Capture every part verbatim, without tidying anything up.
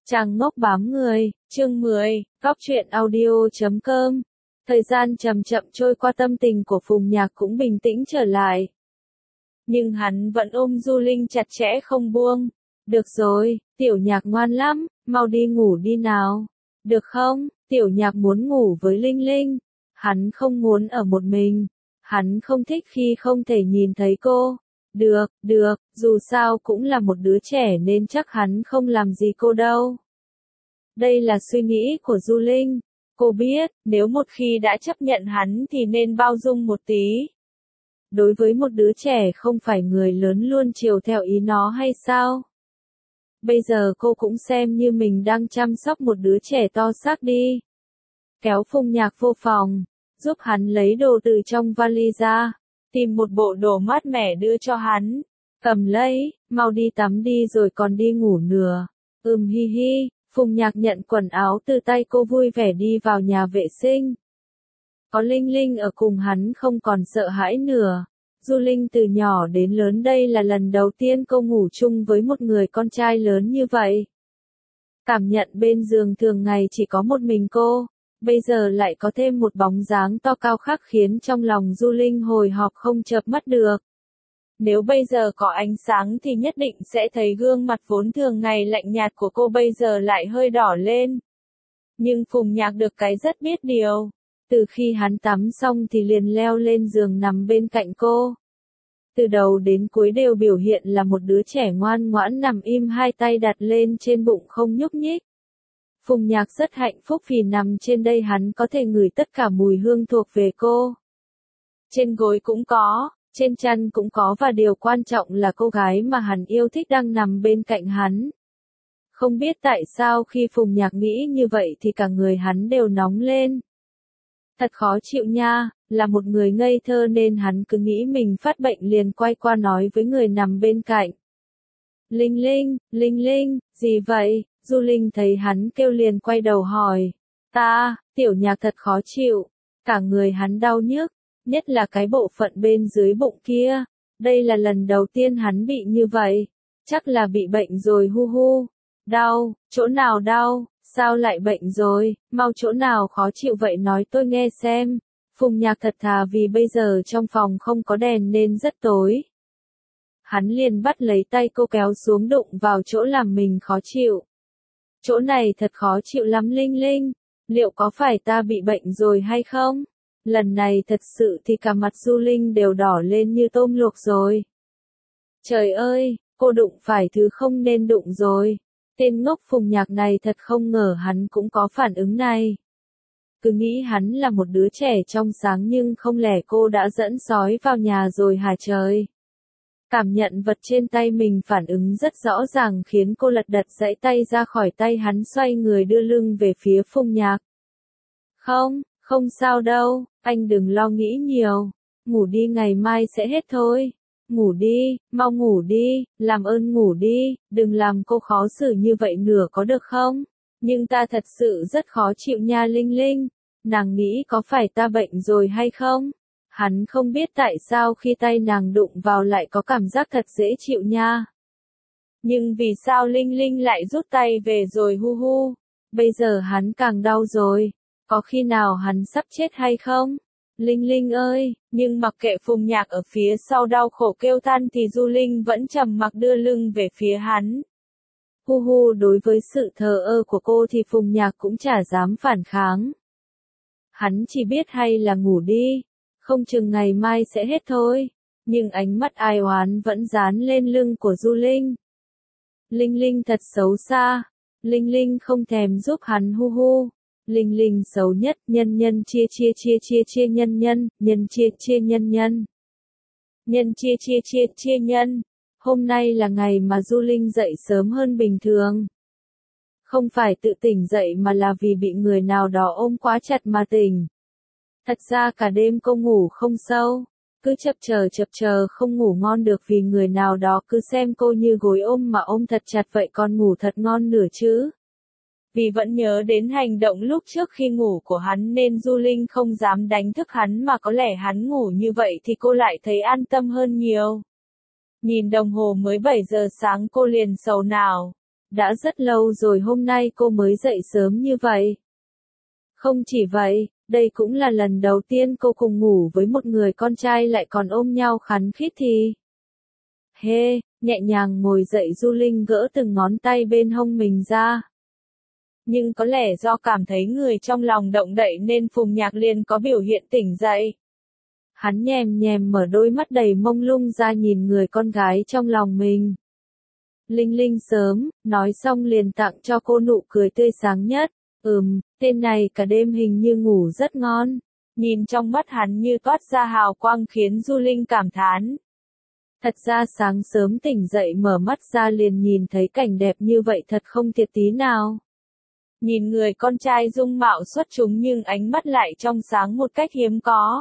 Chàng ngốc bám người, chương mười, Góc truyện audio chấm com. Thời gian chậm chậm trôi qua, tâm tình của Phùng Nhạc cũng bình tĩnh trở lại. Nhưng hắn vẫn ôm Du Linh chặt chẽ không buông. Được rồi, Tiểu Nhạc ngoan lắm, mau đi ngủ đi nào. Được không? Tiểu Nhạc muốn ngủ với Linh Linh. Hắn không muốn ở một mình. Hắn không thích khi không thể nhìn thấy cô. Được, được, dù sao cũng là một đứa trẻ nên chắc hắn không làm gì cô đâu. Đây là suy nghĩ của Du Linh. Cô biết, nếu một khi đã chấp nhận hắn thì nên bao dung một tí. Đối với một đứa trẻ không phải người lớn luôn chiều theo ý nó hay sao? Bây giờ cô cũng xem như mình đang chăm sóc một đứa trẻ to xác đi. Kéo Phùng Nhạc vô phòng, giúp hắn lấy đồ từ trong vali ra. Tìm một bộ đồ mát mẻ đưa cho hắn. Cầm lấy, mau đi tắm đi rồi còn đi ngủ nửa. Ừm hi hi, Phùng Nhạc nhận quần áo từ tay cô vui vẻ đi vào nhà vệ sinh. Có Linh Linh ở cùng hắn không còn sợ hãi nữa. Du Linh từ nhỏ đến lớn đây là lần đầu tiên cô ngủ chung với một người con trai lớn như vậy. Cảm nhận bên giường thường ngày chỉ có một mình cô. Bây giờ lại có thêm một bóng dáng to cao khác khiến trong lòng Du Linh hồi hộp không chợp mắt được. Nếu bây giờ có ánh sáng thì nhất định sẽ thấy gương mặt vốn thường ngày lạnh nhạt của cô bây giờ lại hơi đỏ lên. Nhưng Phùng Nhạc được cái rất biết điều. Từ khi hắn tắm xong thì liền leo lên giường nằm bên cạnh cô. Từ đầu đến cuối đều biểu hiện là một đứa trẻ ngoan ngoãn nằm im, hai tay đặt lên trên bụng không nhúc nhích. Phùng Nhạc rất hạnh phúc vì nằm trên đây hắn có thể ngửi tất cả mùi hương thuộc về cô. Trên gối cũng có, trên chăn cũng có, và điều quan trọng là cô gái mà hắn yêu thích đang nằm bên cạnh hắn. Không biết tại sao khi Phùng Nhạc nghĩ như vậy thì cả người hắn đều nóng lên. Thật khó chịu nha, là một người ngây thơ nên hắn cứ nghĩ mình phát bệnh liền quay qua nói với người nằm bên cạnh. Linh Linh, Linh Linh, gì vậy? Du Linh thấy hắn kêu liền quay đầu hỏi. Ta, Tiểu Nhạc thật khó chịu. Cả người hắn đau nhức, nhất là cái bộ phận bên dưới bụng kia. Đây là lần đầu tiên hắn bị như vậy. Chắc là bị bệnh rồi hu hu. Đau, chỗ nào đau, sao lại bệnh rồi, mau chỗ nào khó chịu vậy nói tôi nghe xem. Phùng Nhạc thật thà vì bây giờ trong phòng không có đèn nên rất tối. Hắn liền bắt lấy tay cô kéo xuống đụng vào chỗ làm mình khó chịu. Chỗ này thật khó chịu lắm Linh Linh, liệu có phải ta bị bệnh rồi hay không? Lần này thật sự thì cả mặt Du Linh đều đỏ lên như tôm luộc rồi. Trời ơi, cô đụng phải thứ không nên đụng rồi. Tên ngốc Phùng Nhạc này thật không ngờ hắn cũng có phản ứng này. Cứ nghĩ hắn là một đứa trẻ trong sáng nhưng không lẽ cô đã dẫn sói vào nhà rồi hả trời? Cảm nhận vật trên tay mình phản ứng rất rõ ràng khiến cô lật đật giãy tay ra khỏi tay hắn, xoay người đưa lưng về phía Phùng Nhạc. Không, không sao đâu, anh đừng lo nghĩ nhiều. Ngủ đi, ngày mai sẽ hết thôi. Ngủ đi, mau ngủ đi, làm ơn ngủ đi, đừng làm cô khó xử như vậy nữa có được không? Nhưng ta thật sự rất khó chịu nha Linh Linh. Nàng nghĩ có phải ta bệnh rồi hay không? Hắn không biết tại sao khi tay nàng đụng vào lại có cảm giác thật dễ chịu nha. Nhưng vì sao Linh Linh lại rút tay về rồi hu hu? Bây giờ hắn càng đau rồi. Có khi nào hắn sắp chết hay không? Linh Linh ơi, nhưng mặc kệ Phùng Nhạc ở phía sau đau khổ kêu than thì Du Linh vẫn trầm mặc đưa lưng về phía hắn. Hu hu, đối với sự thờ ơ của cô thì Phùng Nhạc cũng chả dám phản kháng. Hắn chỉ biết hay là ngủ đi, không chừng ngày mai sẽ hết thôi. Nhưng ánh mắt ai oán vẫn dán lên lưng của Du Linh. Linh Linh thật xấu xa. Linh Linh không thèm giúp hắn hu hu. Linh Linh xấu nhất, nhân nhân chia chia chia chia chia nhân nhân, nhân chia chia nhân nhân. Nhân chia chia chia chia nhân. Hôm nay là ngày mà Du Linh dậy sớm hơn bình thường. Không phải tự tỉnh dậy mà là vì bị người nào đó ôm quá chặt mà tỉnh. Thật ra cả đêm cô ngủ không sâu, cứ chập chờn chập chờn không ngủ ngon được vì người nào đó cứ xem cô như gối ôm mà ôm thật chặt vậy còn ngủ thật ngon nửa chứ. Vì vẫn nhớ đến hành động lúc trước khi ngủ của hắn nên Du Linh không dám đánh thức hắn, mà có lẽ hắn ngủ như vậy thì cô lại thấy an tâm hơn nhiều. Nhìn đồng hồ mới bảy giờ sáng cô liền sầu nào. đã rất lâu rồi hôm nay cô mới dậy sớm như vậy. Không chỉ vậy, đây cũng là lần đầu tiên cô cùng ngủ với một người con trai lại còn ôm nhau khắn khít thì. Hê, hey, nhẹ nhàng ngồi dậy Du Linh gỡ từng ngón tay bên hông mình ra. Nhưng có lẽ do cảm thấy người trong lòng động đậy nên Phùng Nhạc liền có biểu hiện tỉnh dậy. Hắn nhèm nhèm mở đôi mắt đầy mông lung ra nhìn người con gái trong lòng mình. Linh Linh sớm, nói xong liền tặng cho cô nụ cười tươi sáng nhất. Ừm, tên này cả đêm hình như ngủ rất ngon. Nhìn trong mắt hắn như toát ra hào quang khiến Du Linh cảm thán. Thật ra sáng sớm tỉnh dậy mở mắt ra liền nhìn thấy cảnh đẹp như vậy thật không thiệt tí nào. Nhìn người con trai dung mạo xuất chúng nhưng ánh mắt lại trong sáng một cách hiếm có.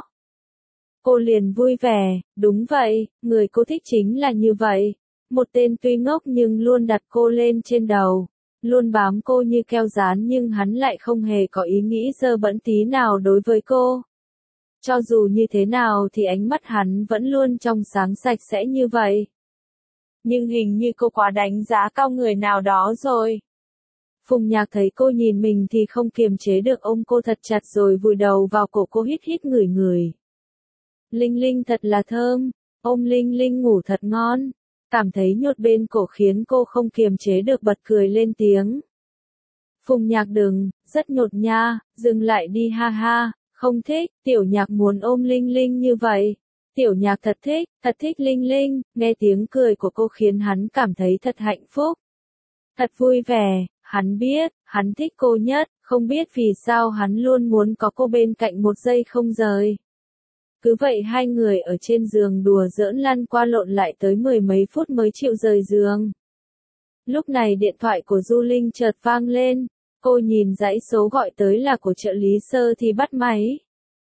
Cô liền vui vẻ, đúng vậy, người cô thích chính là như vậy. Một tên tuy ngốc nhưng luôn đặt cô lên trên đầu. Luôn bám cô như keo dán nhưng hắn lại không hề có ý nghĩ dơ bẩn tí nào đối với cô. Cho dù như thế nào thì ánh mắt hắn vẫn luôn trong sáng sạch sẽ như vậy. Nhưng hình như cô quá đánh giá cao người nào đó rồi. Phùng Nhạc thấy cô nhìn mình thì không kiềm chế được ôm cô thật chặt rồi vùi đầu vào cổ cô hít hít ngửi ngửi. Linh Linh thật là thơm, ôm Linh Linh ngủ thật ngon. Cảm thấy nhột bên cổ khiến cô không kiềm chế được bật cười lên tiếng. Phùng Nhạc đừng, rất nhột nha, dừng lại đi ha ha, không thích, Tiểu Nhạc muốn ôm Linh Linh như vậy. Tiểu Nhạc thật thích, thật thích Linh Linh, nghe tiếng cười của cô khiến hắn cảm thấy thật hạnh phúc. Thật vui vẻ, hắn biết, hắn thích cô nhất, không biết vì sao hắn luôn muốn có cô bên cạnh một giây không rời. Cứ vậy hai người ở trên giường đùa giỡn lăn qua lộn lại tới mười mấy phút mới chịu rời giường. Lúc này điện thoại của Du Linh chợt vang lên, cô nhìn dãy số gọi tới là của trợ lý Sơ thì bắt máy.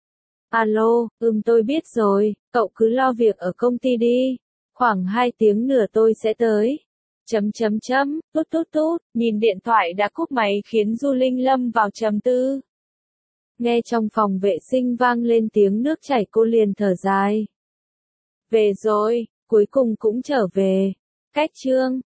Alo, ừm tôi biết rồi, cậu cứ lo việc ở công ty đi, khoảng hai tiếng nữa tôi sẽ tới. Chấm chấm chấm, tút tút tút, nhìn điện thoại đã cúp máy khiến Du Linh lâm vào trầm tư. Nghe trong phòng vệ sinh vang lên tiếng nước chảy cô liền thở dài. Về rồi, cuối cùng cũng trở về. Cách chương